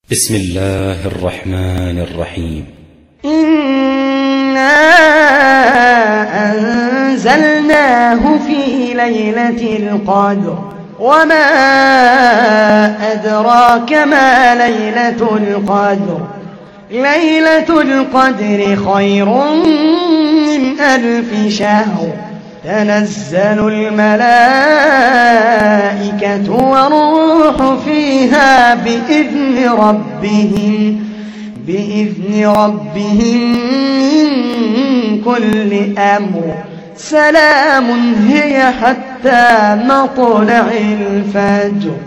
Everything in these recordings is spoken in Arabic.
بسم الله الرحمن الرحيم. إنا أنزلناه في ليلة القدر وما أدراك ما ليلة القدر. ليلة القدر خير من 1000 شهر. تنزل الملائكة والروح فيها بإذن ربهم من كل أمر. سلام هي حتى مطلع الفجر.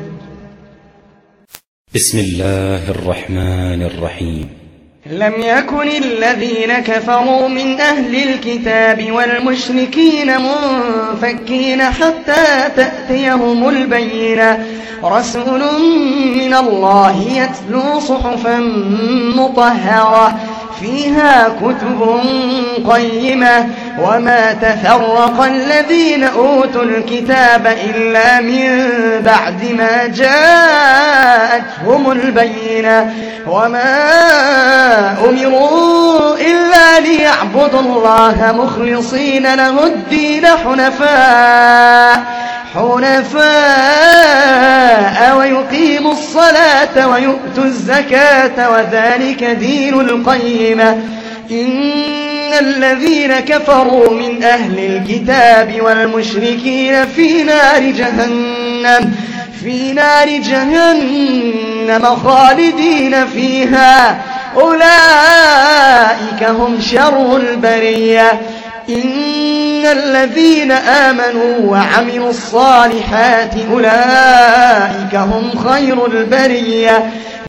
بسم الله الرحمن الرحيم. لم يكن الذين كفروا من أهل الكتاب والمشركين منفكين حتى تأتيهم البينة. رسول من الله يتلو صحفا مطهرة فيها كتب قيمة. وما تفرق الذين أوتوا الكتاب إلا من بعد ما جاءتهم البينة. وما أمروا إلا ليعبدوا الله مخلصين له الدين حنفاء ويقيموا الصلاة ويؤتوا الزكاة وذلك دين القيمة. إن الذين كفروا من أهل الكتاب والمشركين في نار جهنم خالدين فيها. أولئك هم شر البرية. إن الذين آمنوا وعملوا الصالحات أولئك هم خير البرية.